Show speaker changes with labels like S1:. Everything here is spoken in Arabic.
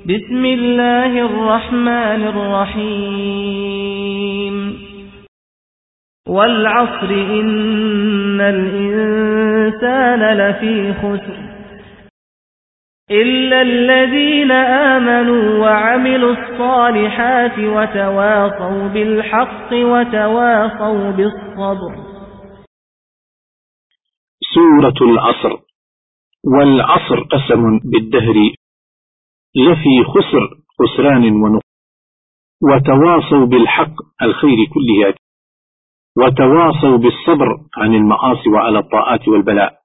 S1: بسم الله الرحمن الرحيم والعصر إن الإنسان لفي خسر إلا الذين آمنوا وعملوا الصالحات وتواصوا بالحق وتواصوا بالصبر.
S2: سورة العصر. والعصر قسم بالدهر لفي خسر خسران ونقص، وتواصوا بالحق الخير كله، وتواصوا بالصبر عن المعاصي وعلى الطاعات والبلاء.